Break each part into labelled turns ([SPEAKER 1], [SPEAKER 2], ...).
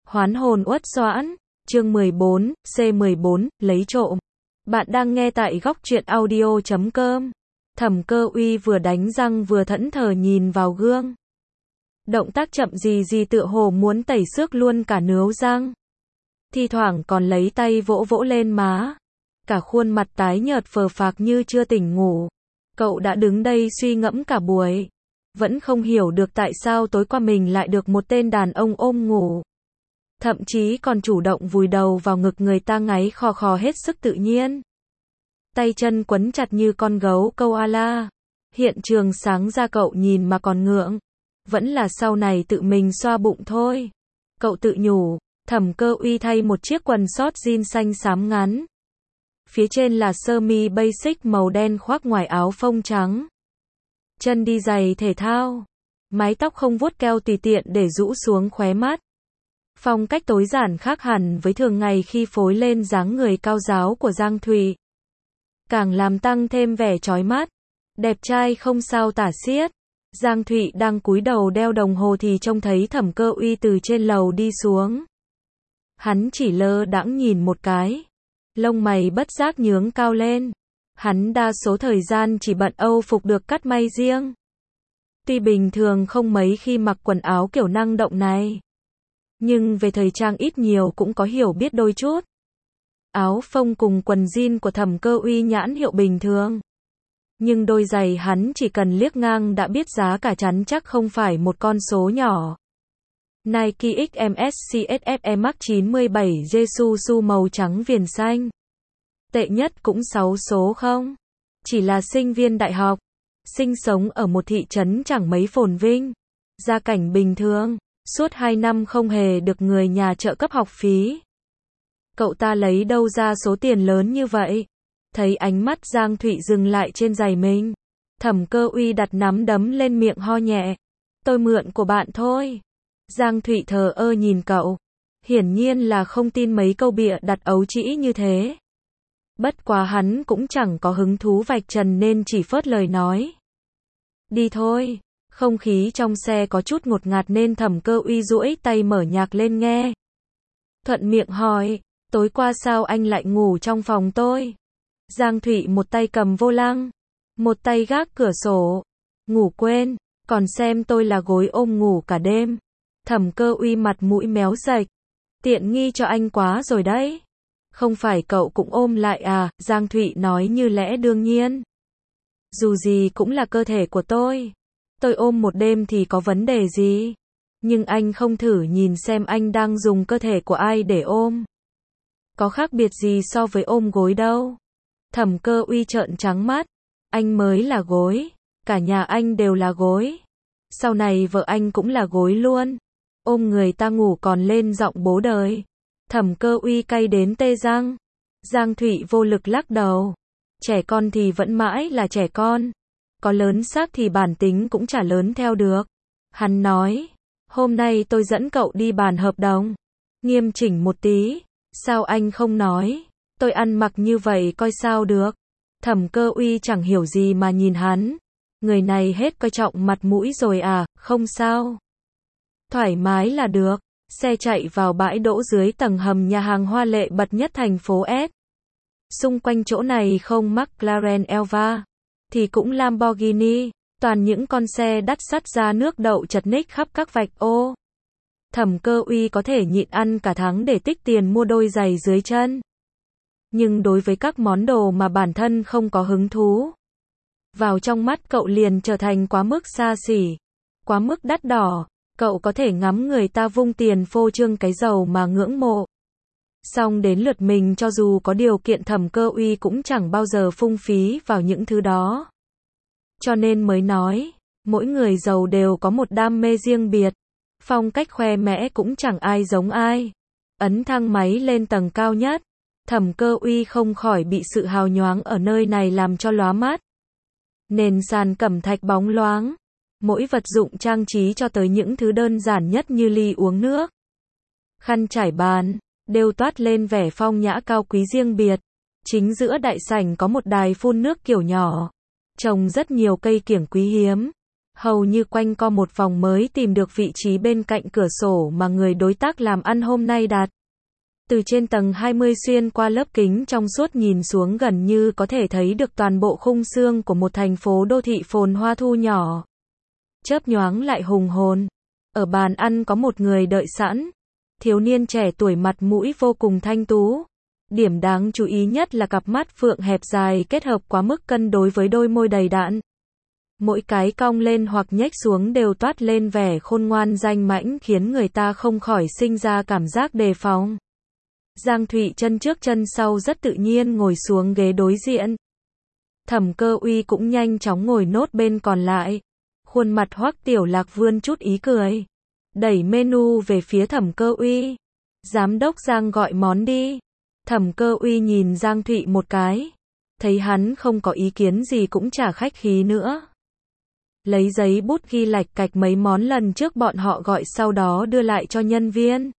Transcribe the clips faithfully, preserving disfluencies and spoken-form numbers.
[SPEAKER 1] Hoán hồn uất xoãn, chương mười bốn, C mười bốn, lấy trộm. Bạn đang nghe tại góc truyện audio chấm com. Thẩm Cơ Uy vừa đánh răng vừa thẫn thờ nhìn vào gương. Động tác chậm gì gì tựa hồ muốn tẩy xước luôn cả nướu răng. Thi thoảng còn lấy tay vỗ vỗ lên má. Cả khuôn mặt tái nhợt phờ phạc như chưa tỉnh ngủ. Cậu đã đứng đây suy ngẫm cả buổi. Vẫn không hiểu được tại sao tối qua mình lại được một tên đàn ông ôm ngủ. Thậm chí còn chủ động vùi đầu vào ngực người ta ngáy khò khò hết sức tự nhiên. Tay chân quấn chặt như con gấu koala. Hiện trường sáng ra cậu nhìn mà còn ngượng. Vẫn là sau này tự mình xoa bụng thôi. Cậu tự nhủ. Thẩm Cơ Uy thay một chiếc quần short jean xanh xám ngắn. Phía trên là sơ mi basic màu đen khoác ngoài áo phông trắng. Chân đi giày thể thao. Mái tóc không vuốt keo tùy tiện để rũ xuống khóe mắt. Phong cách tối giản khác hẳn với thường ngày khi phối lên dáng người cao ráo của Giang Thụy. Càng làm tăng thêm vẻ chói mắt. Đẹp trai không sao tả xiết. Giang Thụy đang cúi đầu đeo đồng hồ thì trông thấy Thẩm Cơ Uy từ trên lầu đi xuống. Hắn chỉ lơ đãng nhìn một cái. Lông mày bất giác nhướng cao lên. Hắn đa số thời gian chỉ bận âu phục được cắt may riêng. Tuy bình thường không mấy khi mặc quần áo kiểu năng động này. Nhưng về thời trang ít nhiều cũng có hiểu biết đôi chút. Áo phông cùng quần jean của Thẩm Cơ Uy nhãn hiệu bình thường. Nhưng đôi giày hắn chỉ cần liếc ngang đã biết giá cả chắn chắc không phải một con số nhỏ. Nike ích em ét xê ét ép e Max chín mươi bảy Jesusu màu trắng viền xanh. Tệ nhất cũng sáu số không. Chỉ là sinh viên đại học. Sinh sống ở một thị trấn chẳng mấy phồn vinh. Gia cảnh bình thường. Suốt hai năm không hề được người nhà trợ cấp học phí. Cậu ta lấy đâu ra số tiền lớn như vậy? Thấy ánh mắt Giang Thụy dừng lại trên giày mình. Thẩm Cơ Uy đặt nắm đấm lên miệng ho nhẹ. Tôi mượn của bạn thôi. Giang Thụy thờ ơ nhìn cậu. Hiển nhiên là không tin mấy câu bịa đặt ấu trĩ như thế. Bất quá hắn cũng chẳng có hứng thú vạch trần nên chỉ phớt lời nói. Đi thôi. Không khí trong xe có chút ngột ngạt nên Thẩm Cơ Uy duỗi tay mở nhạc lên nghe. Thuận miệng hỏi, tối qua sao anh lại ngủ trong phòng tôi? Giang Thụy một tay cầm vô lăng, một tay gác cửa sổ. Ngủ quên, còn xem tôi là gối ôm ngủ cả đêm. Thẩm Cơ Uy mặt mũi méo sạch. Tiện nghi cho anh quá rồi đấy. Không phải cậu cũng ôm lại à? Giang Thụy nói như lẽ đương nhiên. Dù gì cũng là cơ thể của tôi. Tôi ôm một đêm thì có vấn đề gì? Nhưng anh không thử nhìn xem anh đang dùng cơ thể của ai để ôm. Có khác biệt gì so với ôm gối đâu. Thẩm Cơ Uy trợn trắng mắt. Anh mới là gối. Cả nhà anh đều là gối. Sau này vợ anh cũng là gối luôn. Ôm người ta ngủ còn lên giọng bố đời. Thẩm Cơ Uy cay đến tê răng. Giang Thụy vô lực lắc đầu. Trẻ con thì vẫn mãi là trẻ con. Có lớn xác thì bản tính cũng chả lớn theo được. Hắn nói. Hôm nay tôi dẫn cậu đi bàn hợp đồng. Nghiêm chỉnh một tí. Sao anh không nói? Tôi ăn mặc như vậy coi sao được. Thẩm Cơ Uy chẳng hiểu gì mà nhìn hắn. Người này hết coi trọng mặt mũi rồi à? Không sao. Thoải mái là được. Xe chạy vào bãi đỗ dưới tầng hầm nhà hàng hoa lệ bậc nhất thành phố S. Xung quanh chỗ này không McLaren Elva, thì cũng Lamborghini, toàn những con xe đắt sắt ra nước đậu chật ních khắp các vạch ô. Thẩm Cơ Uy có thể nhịn ăn cả tháng để tích tiền mua đôi giày dưới chân. Nhưng đối với các món đồ mà bản thân không có hứng thú, vào trong mắt cậu liền trở thành quá mức xa xỉ, quá mức đắt đỏ. Cậu có thể ngắm người ta vung tiền phô trương cái giàu mà ngưỡng mộ. Xong đến lượt mình cho dù có điều kiện Thẩm Cơ Uy cũng chẳng bao giờ phung phí vào những thứ đó. Cho nên mới nói, mỗi người giàu đều có một đam mê riêng biệt. Phong cách khoe mẽ cũng chẳng ai giống ai. Ấn thang máy lên tầng cao nhất. Thẩm Cơ Uy không khỏi bị sự hào nhoáng ở nơi này làm cho lóa mắt. Nền sàn cẩm thạch bóng loáng. Mỗi vật dụng trang trí cho tới những thứ đơn giản nhất như ly uống nước, khăn trải bàn, đều toát lên vẻ phong nhã cao quý riêng biệt. Chính giữa đại sảnh có một đài phun nước kiểu nhỏ, trồng rất nhiều cây kiểng quý hiếm. hầu như quanh co một vòng mới tìm được vị trí bên cạnh cửa sổ mà người đối tác làm ăn hôm nay đặt. Từ trên tầng hai mươi xuyên qua lớp kính trong suốt nhìn xuống gần như có thể thấy được toàn bộ khung xương của một thành phố đô thị phồn hoa thu nhỏ. Chớp nhoáng lại hùng hồn. Ở bàn ăn có một người đợi sẵn. Thiếu niên trẻ tuổi mặt mũi vô cùng thanh tú. Điểm đáng chú ý nhất là cặp mắt phượng hẹp dài kết hợp quá mức cân đối với đôi môi đầy đặn. Mỗi cái cong lên hoặc nhếch xuống đều toát lên vẻ khôn ngoan danh mãnh khiến người ta không khỏi sinh ra cảm giác đề phòng. Giang Thụy chân trước chân sau rất tự nhiên ngồi xuống ghế đối diện. Thẩm Cơ Uy cũng nhanh chóng ngồi nốt bên còn lại. Khuôn mặt Hoắc Tiểu Lạc vươn chút ý cười. Đẩy menu về phía Thẩm Cơ Uy. Giám đốc Giang gọi món đi. Thẩm Cơ Uy nhìn Giang Thụy một cái. Thấy hắn không có ý kiến gì cũng chả khách khí nữa. Lấy giấy bút ghi lạch cạch mấy món lần trước bọn họ gọi sau đó đưa lại cho nhân viên.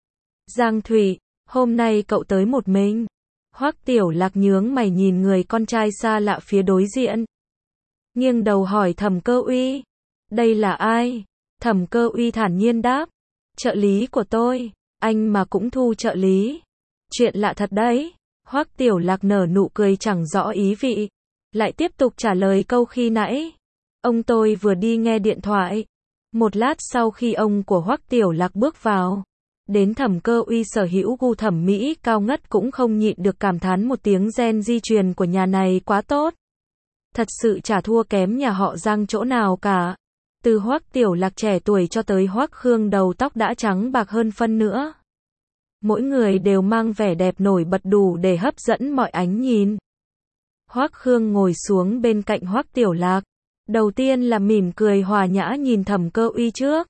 [SPEAKER 1] Giang Thụy, hôm nay cậu tới một mình. Hoắc Tiểu Lạc nhướng mày nhìn người con trai xa lạ phía đối diện. Nghiêng đầu hỏi Thẩm Cơ Uy. Đây là ai? Thẩm Cơ Uy thản nhiên đáp. Trợ lý của tôi. Anh mà cũng thu trợ lý. Chuyện lạ thật đấy. Hoắc Tiểu Lạc nở nụ cười chẳng rõ ý vị. Lại tiếp tục trả lời câu khi nãy. Ông tôi vừa đi nghe điện thoại. Một lát sau khi ông của Hoắc Tiểu Lạc bước vào. Đến Thẩm Cơ Uy sở hữu gu thẩm mỹ cao ngất cũng không nhịn được cảm thán một tiếng gen di truyền của nhà này quá tốt. Thật sự chả thua kém nhà họ Giang chỗ nào cả. Từ Hoắc Tiểu Lạc trẻ tuổi cho tới Hoắc Khương đầu tóc đã trắng bạc hơn phân nữa. Mỗi người đều mang vẻ đẹp nổi bật đủ để hấp dẫn mọi ánh nhìn. Hoắc Khương ngồi xuống bên cạnh Hoắc Tiểu Lạc. Đầu tiên là mỉm cười hòa nhã nhìn Thẩm Cơ Uy trước.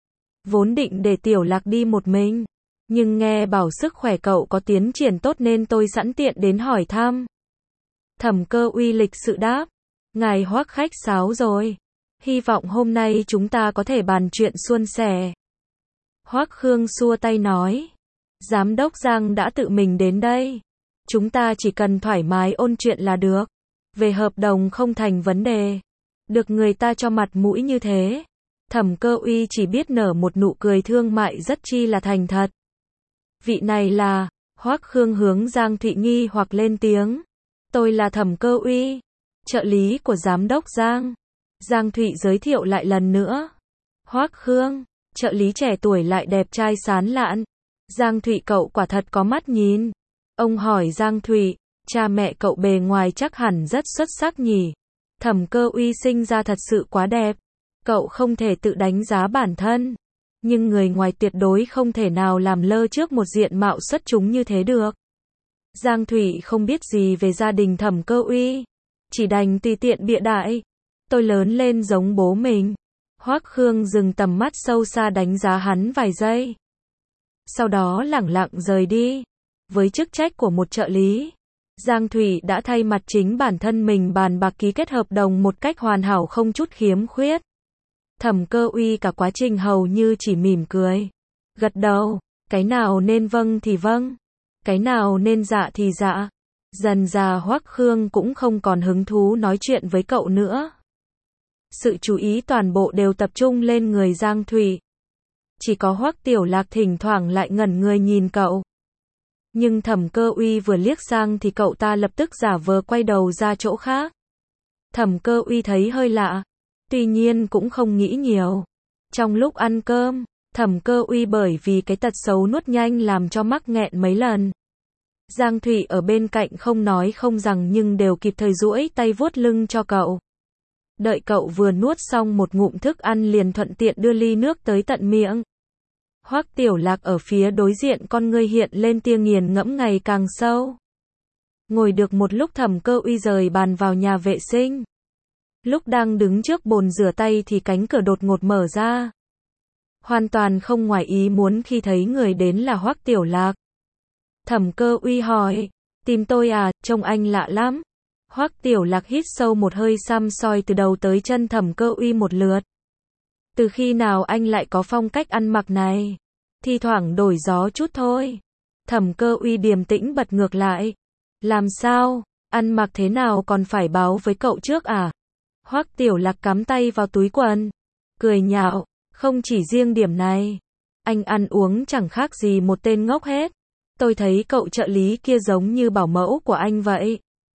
[SPEAKER 1] Vốn định để Tiểu Lạc đi một mình. Nhưng nghe bảo sức khỏe cậu có tiến triển tốt nên tôi sẵn tiện đến hỏi thăm. Thẩm Cơ Uy lịch sự đáp. Ngài Hoắc khách sáo rồi. Hy vọng hôm nay chúng ta có thể bàn chuyện suôn sẻ. Hoắc Khương xua tay nói. Giám đốc Giang đã tự mình đến đây. Chúng ta chỉ cần thoải mái ôn chuyện là được. Về hợp đồng không thành vấn đề. Được người ta cho mặt mũi như thế. Thẩm Cơ Uy chỉ biết nở một nụ cười thương mại rất chi là thành thật. Vị này là, Hoắc Khương hướng Giang Thụy nghi hoặc lên tiếng. Tôi là Thẩm Cơ Uy, trợ lý của giám đốc Giang. Giang Thụy giới thiệu lại lần nữa. Hoắc Khương, trợ lý trẻ tuổi lại đẹp trai sán lạn. Giang Thụy cậu quả thật có mắt nhìn. Ông hỏi Giang Thụy, cha mẹ cậu bề ngoài chắc hẳn rất xuất sắc nhỉ. Thẩm Cơ Uy sinh ra thật sự quá đẹp. Cậu không thể tự đánh giá bản thân. Nhưng người ngoài tuyệt đối không thể nào làm lơ trước một diện mạo xuất chúng như thế được. Giang Thụy không biết gì về gia đình Thẩm Cơ Uy. Chỉ đành tùy tiện bịa đại. Tôi lớn lên giống bố mình. Hoắc Khương dừng tầm mắt sâu xa đánh giá hắn vài giây. Sau đó lẳng lặng rời đi. Với chức trách của một trợ lý, Giang Thụy đã thay mặt chính bản thân mình bàn bạc ký kết hợp đồng một cách hoàn hảo không chút khiếm khuyết. Thẩm Cơ Uy cả quá trình hầu như chỉ mỉm cười. Gật đầu, cái nào nên vâng thì vâng, cái nào nên dạ thì dạ. Dần dà Hoắc Khương cũng không còn hứng thú nói chuyện với cậu nữa. Sự chú ý toàn bộ đều tập trung lên người Giang Thụy. Chỉ có Hoắc Tiểu Lạc thỉnh thoảng lại ngẩn người nhìn cậu. Nhưng Thẩm Cơ Uy vừa liếc sang thì cậu ta lập tức giả vờ quay đầu ra chỗ khác. Thẩm Cơ Uy thấy hơi lạ. Tuy nhiên cũng không nghĩ nhiều. Trong lúc ăn cơm, Thẩm Cơ Uy bởi vì cái tật xấu nuốt nhanh làm cho mắc nghẹn mấy lần. Giang Thụy ở bên cạnh không nói không rằng nhưng đều kịp thời duỗi tay vuốt lưng cho cậu. Đợi cậu vừa nuốt xong một ngụm thức ăn liền thuận tiện đưa ly nước tới tận miệng. Hoắc Tiểu Lạc ở phía đối diện con ngươi hiện lên tia nghiền ngẫm ngày càng sâu. Ngồi được một lúc Thẩm Cơ Uy rời bàn vào nhà vệ sinh. Lúc đang đứng trước bồn rửa tay thì cánh cửa đột ngột mở ra. Hoàn toàn không ngoài ý muốn khi thấy người đến là Hoắc Tiểu Lạc. Thẩm Cơ Uy hỏi, tìm tôi à, trông anh lạ lắm. Hoắc Tiểu Lạc hít sâu một hơi xăm soi từ đầu tới chân Thẩm Cơ Uy một lượt. Từ khi nào anh lại có phong cách ăn mặc này? Thi thoảng đổi gió chút thôi. Thẩm Cơ Uy điềm tĩnh bật ngược lại. Làm sao? Ăn mặc thế nào còn phải báo với cậu trước à? Hoắc Tiểu Lạc cắm tay vào túi quần, cười nhạo, không chỉ riêng điểm này, anh ăn uống chẳng khác gì một tên ngốc hết. Tôi thấy cậu trợ lý kia giống như bảo mẫu của anh vậy.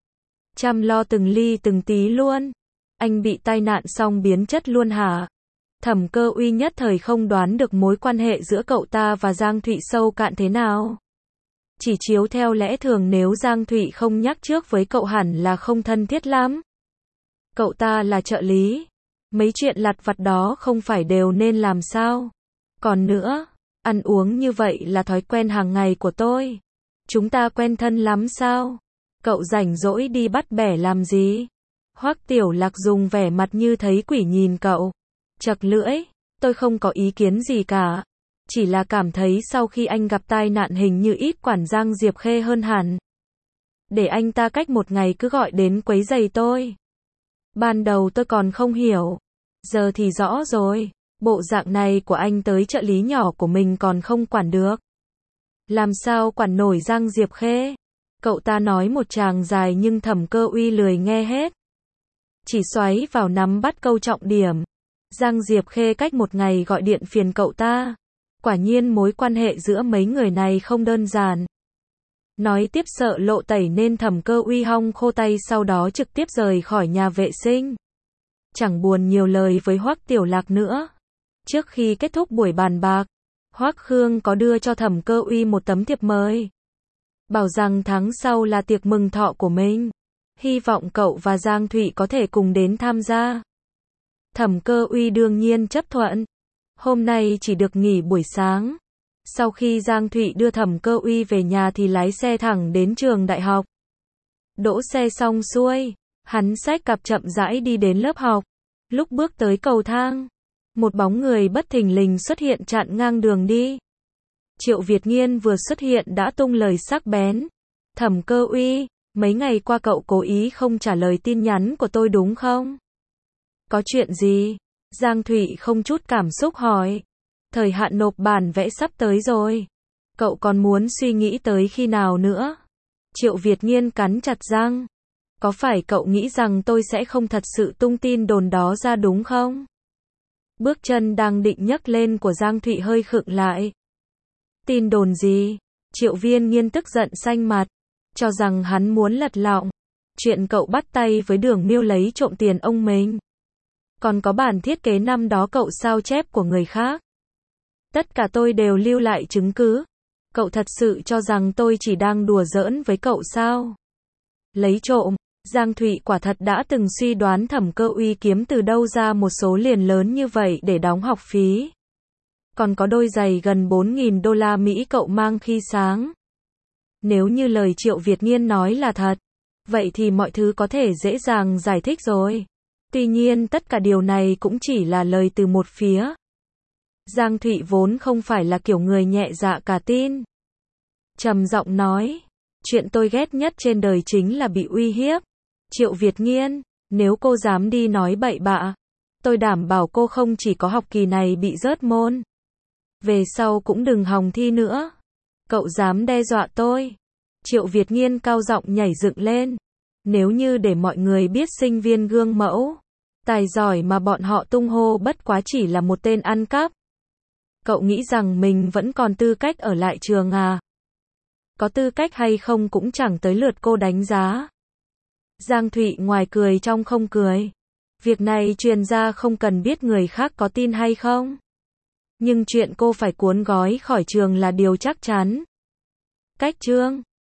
[SPEAKER 1] Chăm lo từng ly từng tí luôn. Anh bị tai nạn xong biến chất luôn hả? Thẩm Cơ Uy nhất thời không đoán được mối quan hệ giữa cậu ta và Giang Thụy sâu cạn thế nào. Chỉ chiếu theo lẽ thường nếu Giang Thụy không nhắc trước với cậu hẳn là không thân thiết lắm. Cậu ta là trợ lý. Mấy chuyện lặt vặt đó không phải đều nên làm sao? Còn nữa, ăn uống như vậy là thói quen hàng ngày của tôi. Chúng ta quen thân lắm sao? Cậu rảnh rỗi đi bắt bẻ làm gì? Hoắc Tiểu Lạc dùng vẻ mặt như thấy quỷ nhìn cậu. Chật lưỡi, tôi không có ý kiến gì cả. Chỉ là cảm thấy sau khi anh gặp tai nạn hình như ít quản Giang Diệp Khê hơn hẳn. Để anh ta cách một ngày cứ gọi đến quấy rầy tôi. Ban đầu tôi còn không hiểu. Giờ thì rõ rồi. Bộ dạng này của anh tới trợ lý nhỏ của mình còn không quản được. Làm sao quản nổi Giang Diệp Khê? Cậu ta nói một tràng dài nhưng Thẩm Cơ Uy lười nghe hết. Chỉ xoáy vào nắm bắt câu trọng điểm. Giang Diệp Khê cách một ngày gọi điện phiền cậu ta. Quả nhiên mối quan hệ giữa mấy người này không đơn giản. Nói tiếp sợ lộ tẩy nên Thẩm Cơ Uy hong khô tay sau đó trực tiếp rời khỏi nhà vệ sinh. Chẳng buồn nhiều lời với Hoắc Tiểu Lạc nữa. Trước khi kết thúc buổi bàn bạc, Hoắc Khương có đưa cho Thẩm Cơ Uy một tấm thiệp mời. Bảo rằng tháng sau là tiệc mừng thọ của mình. Hy vọng cậu và Giang Thụy có thể cùng đến tham gia. Thẩm Cơ Uy đương nhiên chấp thuận. Hôm nay chỉ được nghỉ buổi sáng. Sau khi Giang Thụy đưa Thẩm Cơ Uy về nhà thì lái xe thẳng đến trường đại học. Đỗ xe xong xuôi, hắn xách cặp chậm rãi đi đến lớp học. Lúc bước tới cầu thang, một bóng người bất thình lình xuất hiện chặn ngang đường đi. Triệu Việt Nghiên vừa xuất hiện đã tung lời sắc bén. Thẩm Cơ Uy, mấy ngày qua cậu cố ý không trả lời tin nhắn của tôi đúng không? Có chuyện gì? Giang Thụy không chút cảm xúc hỏi. Thời hạn nộp bản vẽ sắp tới rồi. Cậu còn muốn suy nghĩ tới khi nào nữa? Triệu Việt Nghiên cắn chặt răng. Có phải cậu nghĩ rằng tôi sẽ không thật sự tung tin đồn đó ra đúng không? Bước chân đang định nhấc lên của Giang Thụy hơi khựng lại. Tin đồn gì? Triệu Viên Nghiên tức giận xanh mặt. Cho rằng hắn muốn lật lọng. Chuyện cậu bắt tay với Đường Miêu lấy trộm tiền ông mình. Còn có bản thiết kế năm đó cậu sao chép của người khác. Tất cả tôi đều lưu lại chứng cứ. Cậu thật sự cho rằng tôi chỉ đang đùa giỡn với cậu sao? Lấy trộm, Giang Thụy quả thật đã từng suy đoán Thẩm Cơ Uy kiếm từ đâu ra một số liền lớn như vậy để đóng học phí. Còn có đôi giày gần bốn nghìn đô la Mỹ cậu mang khi sáng. Nếu như lời Triệu Việt Nghiên nói là thật, vậy thì mọi thứ có thể dễ dàng giải thích rồi. Tuy nhiên tất cả điều này cũng chỉ là lời từ một phía. Giang Thụy vốn không phải là kiểu người nhẹ dạ cả tin. Trầm giọng nói, chuyện tôi ghét nhất trên đời chính là bị uy hiếp. Triệu Việt Nghiên, nếu cô dám đi nói bậy bạ, tôi đảm bảo cô không chỉ có học kỳ này bị rớt môn. Về sau cũng đừng hòng thi nữa. Cậu dám đe dọa tôi. Triệu Việt Nghiên cao giọng nhảy dựng lên. Nếu như để mọi người biết sinh viên gương mẫu, tài giỏi mà bọn họ tung hô bất quá chỉ là một tên ăn cắp. Cậu nghĩ rằng mình vẫn còn tư cách ở lại trường à? Có tư cách hay không cũng chẳng tới lượt cô đánh giá. Giang Thụy ngoài cười trong không cười. Việc này truyền ra không cần biết người khác có tin hay không. Nhưng chuyện cô phải cuốn gói khỏi trường là điều chắc chắn. Cách chương